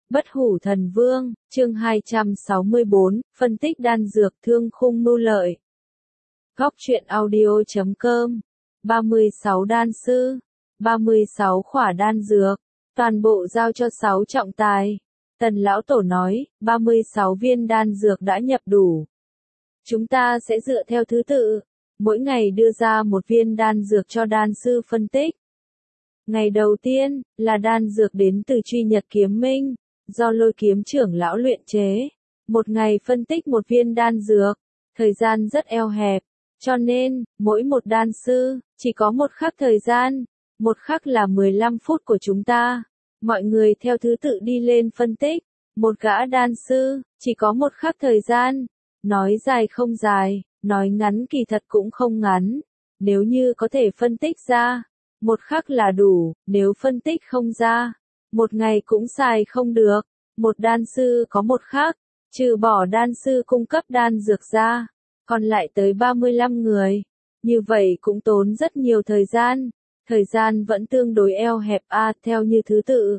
Bất hủ thần vương, chương 264, phân tích đan dược thương khung mưu lợi. Góc truyện audio.com 36 đan sư, 36 khỏa đan dược, toàn bộ giao cho 6 trọng tài. Tần lão tổ nói, 36 viên đan dược đã nhập đủ. Chúng ta sẽ dựa theo thứ tự, mỗi ngày đưa ra một viên đan dược cho đan sư phân tích. Ngày đầu tiên, là đan dược đến từ Truy Nhật Kiếm Minh, do Lôi Kiếm trưởng lão luyện chế. Một ngày phân tích một viên đan dược, thời gian rất eo hẹp, cho nên, mỗi một đan sư, chỉ có một khắc thời gian, một khắc là 15 phút của chúng ta. Mọi người theo thứ tự đi lên phân tích, một gã đan sư, chỉ có một khắc thời gian, nói dài không dài, nói ngắn kỳ thật cũng không ngắn. Nếu như có thể phân tích ra, một khắc là đủ, nếu phân tích không ra, một ngày cũng xài không được. Một đan sư có một khắc, trừ bỏ đan sư cung cấp đan dược ra, còn lại tới 35 người. Như vậy cũng tốn rất nhiều thời gian vẫn tương đối eo hẹp theo như thứ tự.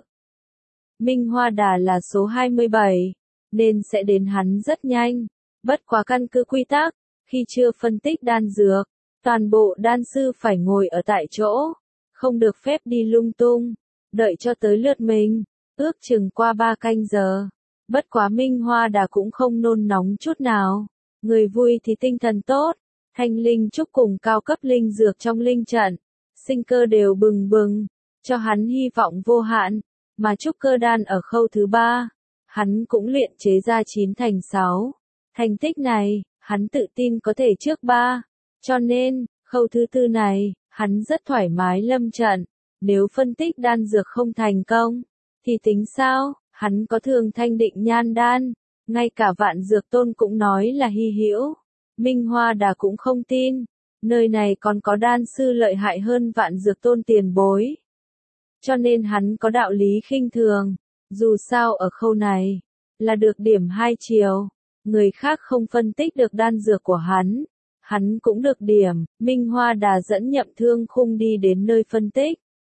Minh Hoa Đà là số 27, nên sẽ đến hắn rất nhanh. Bất quá căn cứ quy tắc, khi chưa phân tích đan dược, toàn bộ đan sư phải ngồi ở tại chỗ, không được phép đi lung tung, đợi cho tới lượt mình, ước chừng qua 3 canh giờ. Bất quá Minh Hoa Đà cũng không nôn nóng chút nào, người vui thì tinh thần tốt, thanh linh trúc cùng cao cấp linh dược trong linh trận, sinh cơ đều bừng bừng, cho hắn hy vọng vô hạn, mà trúc cơ đan ở khâu thứ 3, hắn cũng luyện chế ra 9 thành 6. Thành tích này, hắn tự tin có thể trước 3, cho nên, khâu thứ 4 này, hắn rất thoải mái lâm trận. Nếu phân tích đan dược không thành công, thì tính sao? Hắn có Thường Thanh Định Nhan đan, ngay cả Vạn Dược Tôn cũng nói là hy hữu. Minh Hoa Đà cũng không tin, nơi này còn có đan sư lợi hại hơn Vạn Dược Tôn tiền bối. Cho nên hắn có đạo lý khinh thường, dù sao ở khâu này, là được điểm 2 chiều, người khác không phân tích được đan dược của hắn cũng được điểm. Minh Hoa Đà dẫn Nhậm Thương Khung đi đến nơi phân tích.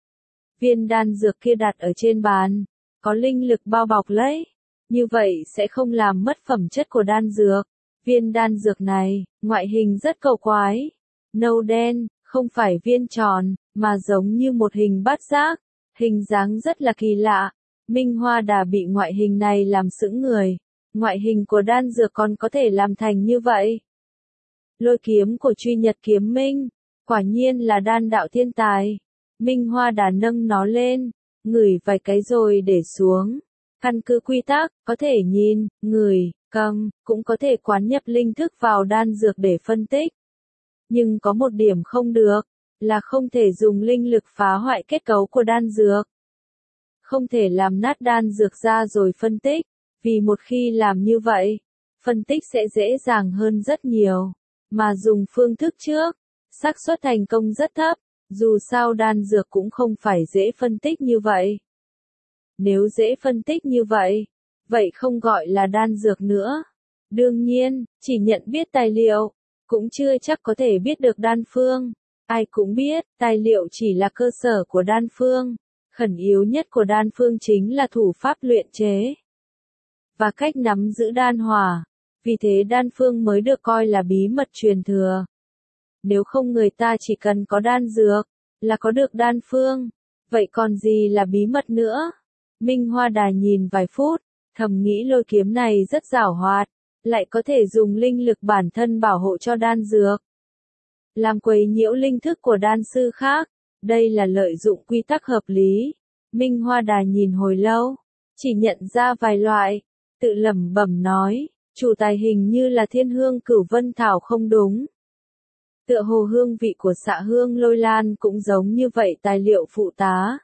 Viên đan dược kia đặt ở trên bàn, có linh lực bao bọc lấy, như vậy sẽ không làm mất phẩm chất của đan dược. Viên đan dược này, ngoại hình rất cầu quái, nâu đen, không phải viên tròn, mà giống như một hình bát giác, hình dáng rất là kỳ lạ. Minh Hoa Đà bị ngoại hình này làm sững người, ngoại hình của đan dược còn có thể làm thành như vậy. Lôi kiếm của Truy Nhật Kiếm Minh, quả nhiên là đan đạo thiên tài. Minh Hoa Đà nâng nó lên, ngửi vài cái rồi để xuống. Căn cứ quy tắc, có thể nhìn, ngửi, cầm, cũng có thể quán nhập linh thức vào đan dược để phân tích. Nhưng có một điểm không được, là không thể dùng linh lực phá hoại kết cấu của đan dược. Không thể làm nát đan dược ra rồi phân tích, vì một khi làm như vậy, phân tích sẽ dễ dàng hơn rất nhiều. Mà dùng phương thức trước, xác suất thành công rất thấp. Dù sao đan dược cũng không phải dễ phân tích như vậy. Nếu dễ phân tích như vậy, vậy không gọi là đan dược nữa. Đương nhiên, chỉ nhận biết tài liệu, cũng chưa chắc có thể biết được đan phương. Ai cũng biết, tài liệu chỉ là cơ sở của đan phương. Khẩn yếu nhất của đan phương chính là thủ pháp luyện chế và cách nắm giữ đan hỏa. Vì thế đan phương mới được coi là bí mật truyền thừa. Nếu không người ta chỉ cần có đan dược, là có được đan phương. Vậy còn gì là bí mật nữa? Minh Hoa Đà nhìn vài phút, thầm nghĩ lôi kiếm này rất giảo hoạt, lại có thể dùng linh lực bản thân bảo hộ cho đan dược. Làm quấy nhiễu linh thức của đan sư khác, đây là lợi dụng quy tắc hợp lý. Minh Hoa Đà nhìn hồi lâu, chỉ nhận ra vài loại, tự lẩm bẩm nói, chủ tài hình như là Thiên Hương Cửu Vân Thảo không đúng. Tựa hồ hương vị của Xạ Hương Lôi Lan cũng giống như vậy tài liệu phụ tá.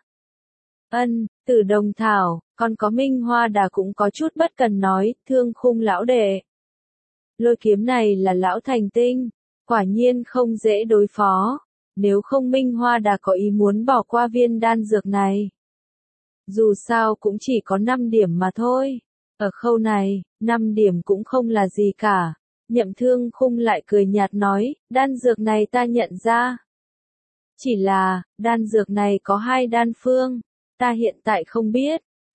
Tử Đồng Thảo, còn có Minh Hoa Đà cũng có chút bất cần nói, Thương Khung lão đệ. Lôi kiếm này là lão thành tinh, quả nhiên không dễ đối phó, nếu không Minh Hoa Đà có ý muốn bỏ qua viên đan dược này. Dù sao cũng chỉ có 5 điểm mà thôi, ở khâu này, 5 điểm cũng không là gì cả. Nhậm Thương Khung lại cười nhạt nói, đan dược này ta nhận ra. Chỉ là, đan dược này có 2 đan phương, ta hiện tại không biết,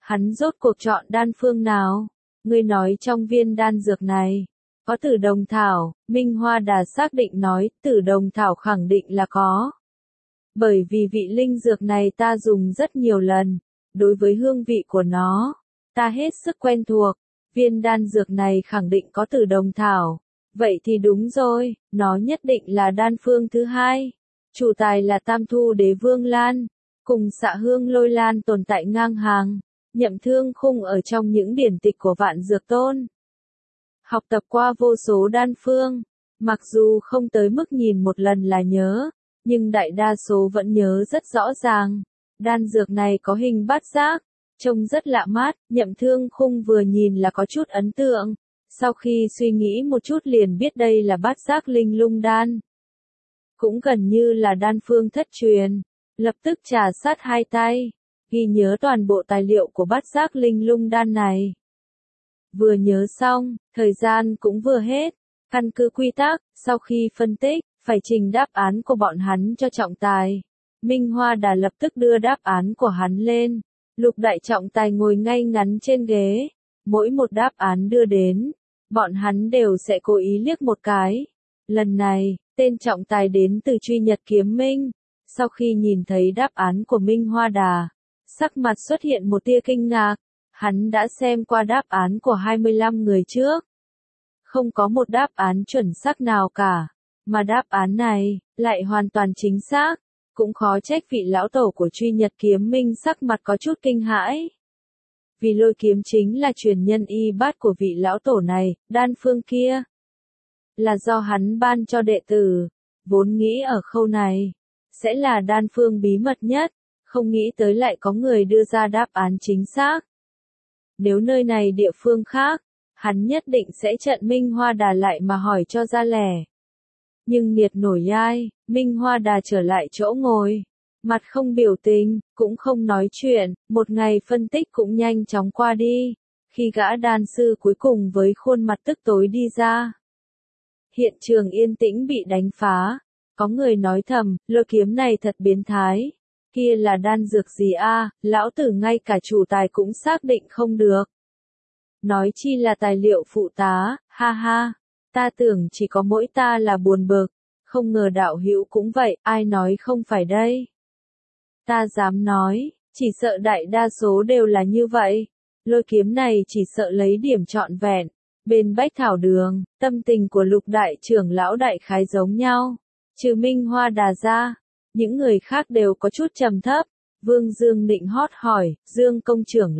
Hắn rốt cuộc chọn đan phương nào? Ngươi nói trong viên đan dược này, có tử đồng thảo, Minh Hoa Đà xác định nói, tử đồng thảo khẳng định là có. Bởi vì vị linh dược này ta dùng rất nhiều lần, đối với hương vị của nó, ta hết sức quen thuộc, viên đan dược này khẳng định có tử đồng thảo. Vậy thì đúng rồi, nó nhất định là đan phương thứ hai. Chủ tài là Tam Thu Đế Vương Lan, cùng Xạ Hương Lôi Lan tồn tại ngang hàng, Nhậm Thương Khung ở trong những điển tịch của Vạn Dược Tôn. Học tập qua vô số đan phương, mặc dù không tới mức nhìn một lần là nhớ, nhưng đại đa số vẫn nhớ rất rõ ràng. Đan dược này có hình bát giác, trông rất lạ mắt, Nhậm Thương Khung vừa nhìn là có chút ấn tượng. Sau khi suy nghĩ một chút liền biết đây là bát giác linh lung đan. Cũng gần như là đan phương thất truyền, lập tức trà sát hai tay, ghi nhớ toàn bộ tài liệu của bát giác linh lung đan này. Vừa nhớ xong, thời gian cũng vừa hết, căn cứ quy tắc, sau khi phân tích, phải trình đáp án của bọn hắn cho trọng tài. Minh Hoa Đà lập tức đưa đáp án của hắn lên, Lục đại trọng tài ngồi ngay ngắn trên ghế, mỗi một đáp án đưa đến, bọn hắn đều sẽ cố ý liếc một cái. Lần này, tên trọng tài đến từ Truy Nhật Kiếm Minh, sau khi nhìn thấy đáp án của Minh Hoa Đà, sắc mặt xuất hiện một tia kinh ngạc, hắn đã xem qua đáp án của 25 người trước. Không có một đáp án chuẩn xác nào cả, mà đáp án này, lại hoàn toàn chính xác, cũng khó trách vị lão tổ của Truy Nhật Kiếm Minh sắc mặt có chút kinh hãi. Vì lôi kiếm chính là truyền nhân y bát của vị lão tổ này, đan phương kia là do hắn ban cho đệ tử, vốn nghĩ ở khâu này sẽ là đan phương bí mật nhất, không nghĩ tới lại có người đưa ra đáp án chính xác. Nếu nơi này địa phương khác, hắn nhất định sẽ chặn Minh Hoa Đà lại mà hỏi cho ra lẻ. Nhưng nghiệt nổi ai, Minh Hoa Đà trở lại chỗ ngồi, mặt không biểu tình, cũng không nói chuyện, một ngày phân tích cũng nhanh chóng qua đi, khi gã đan sư cuối cùng với khuôn mặt tức tối đi ra. Hiện trường yên tĩnh bị đánh phá, có người nói thầm, lôi kiếm này thật biến thái, kia là đan dược gì a? Lão tử ngay cả chủ tài cũng xác định không được. Nói chi là tài liệu phụ tá, ha ha, ta tưởng chỉ có mỗi ta là buồn bực, không ngờ đạo hữu cũng vậy, ai nói không phải đây. Ta dám nói, chỉ sợ đại đa số đều là như vậy, lôi kiếm này chỉ sợ lấy điểm trọn vẹn. Bên Bách Thảo Đường, tâm tình của Lục đại trưởng lão đại khái giống nhau, trừ Minh Hoa Đà ra, những người khác đều có chút trầm thấp. Vương Dương định hót hỏi, Dương công trưởng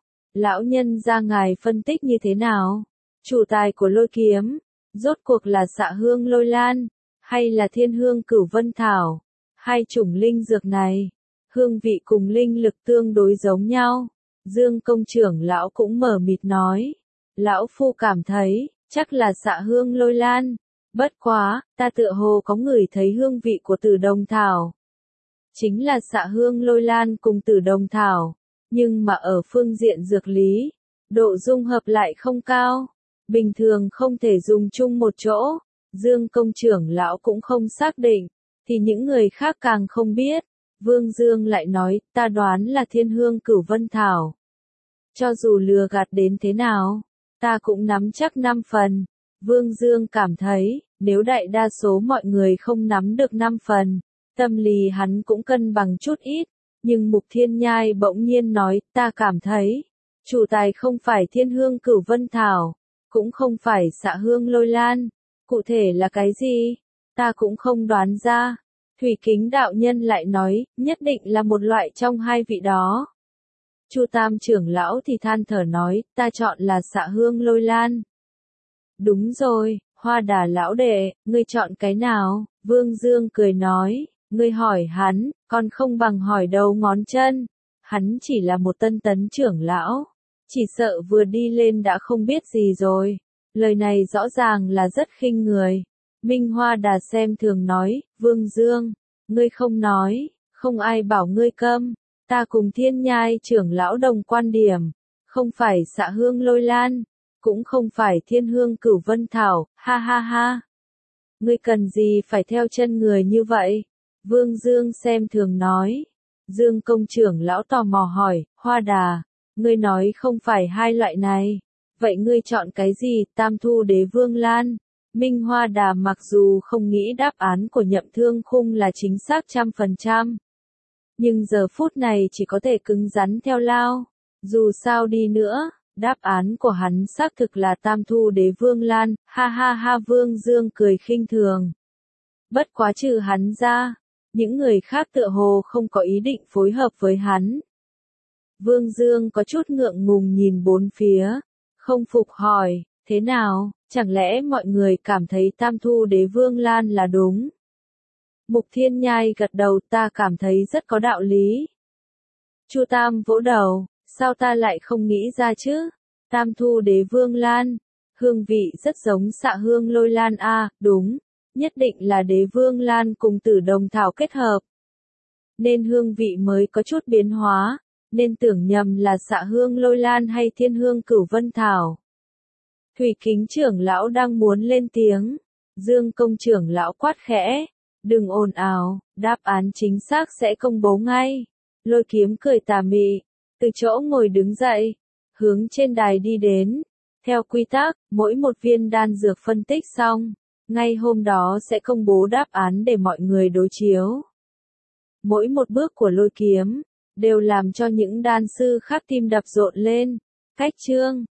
lão nhân ra ngài phân tích như thế nào? Chủ tài của lôi kiếm, rốt cuộc là Xạ Hương Lôi Lan, hay là Thiên Hương Cửu Vân Thảo? Hai chủng linh dược này, hương vị cùng linh lực tương đối giống nhau. Dương công trưởng lão cũng mờ mịt nói, lão phu cảm thấy, chắc là Xạ Hương Lôi Lan. Bất quá, ta tựa hồ có ngửi thấy hương vị của Tử Đồng Thảo. Chính là Xạ Hương Lôi Lan cùng Tử Đồng Thảo, nhưng mà ở phương diện dược lý, độ dung hợp lại không cao, bình thường không thể dùng chung một chỗ. Dương công trưởng lão cũng không xác định, thì những người khác càng không biết. Vương Dương lại nói, ta đoán là Thiên Hương Cửu Vân Thảo. Cho dù lừa gạt đến thế nào, ta cũng nắm chắc 5 phần. Vương Dương cảm thấy, nếu đại đa số mọi người không nắm được 5 phần, tâm lý hắn cũng cân bằng chút ít. Nhưng Mục Thiên Nhai bỗng nhiên nói, ta cảm thấy, chủ tài không phải Thiên Hương Cửu Vân Thảo, cũng không phải Xạ Hương Lôi Lan, cụ thể là cái gì? Ta cũng không đoán ra. Thủy Kính đạo nhân lại nói, nhất định là một loại trong hai vị đó. Chu Tam trưởng lão thì than thở nói, ta chọn là Xạ Hương Lôi Lan. Đúng rồi, Hoa Đà lão đệ, ngươi chọn cái nào? Vương Dương cười nói, ngươi hỏi hắn, còn không bằng hỏi đầu ngón chân. Hắn chỉ là một tân tấn trưởng lão, chỉ sợ vừa đi lên đã không biết gì rồi. Lời này rõ ràng là rất khinh người. Minh Hoa Đà xem thường nói, Vương Dương, ngươi không nói, không ai bảo ngươi câm. Ta cùng Thiên Nhai trưởng lão đồng quan điểm, không phải Xạ Hương Lôi Lan, cũng không phải Thiên Hương Cửu Vân Thảo, ha ha ha. Ngươi cần gì phải theo chân người như vậy? Vương Dương xem thường nói. Dương công trưởng lão tò mò hỏi, Hoa Đà, Ngươi nói không phải hai loại này. Vậy ngươi chọn cái gì? Tam Thu Đế Vương Lan. Minh Hoa Đà mặc dù không nghĩ đáp án của Nhậm Thương Khung là chính xác 100%. Nhưng giờ phút này chỉ có thể cứng rắn theo lao. Dù sao đi nữa, đáp án của hắn xác thực là Tam Thu Đế Vương Lan, ha ha ha. Vương Dương cười khinh thường. Bất quá trừ hắn ra, những người khác tựa hồ không có ý định phối hợp với hắn. Vương Dương có chút ngượng ngùng nhìn bốn phía, không phục hỏi, thế nào, chẳng lẽ mọi người cảm thấy Tam Thu Đế Vương Lan là đúng? Mục Thiên Nhai gật đầu, ta cảm thấy rất có đạo lý. Chu Tam vỗ đầu, sao ta lại không nghĩ ra chứ? Tam Thu Đế Vương Lan, hương vị rất giống Xạ Hương Lôi Lan a, đúng, nhất định là Đế Vương Lan cùng Tử Đồng Thảo kết hợp. Nên hương vị mới có chút biến hóa, nên tưởng nhầm là Xạ Hương Lôi Lan hay Thiên Hương Cửu Vân Thảo. Thủy Kính trưởng lão đang muốn lên tiếng, Dương Công trưởng lão quát khẽ, đừng ồn ào, đáp án chính xác sẽ công bố ngay. Lôi Kiếm cười tà mị, từ chỗ ngồi đứng dậy, hướng trên đài đi đến. Theo quy tắc, mỗi một viên đan dược phân tích xong, ngay hôm đó sẽ công bố đáp án để mọi người đối chiếu. Mỗi một bước của Lôi Kiếm đều làm cho những đan sư khác tim đập rộn lên. Cách chương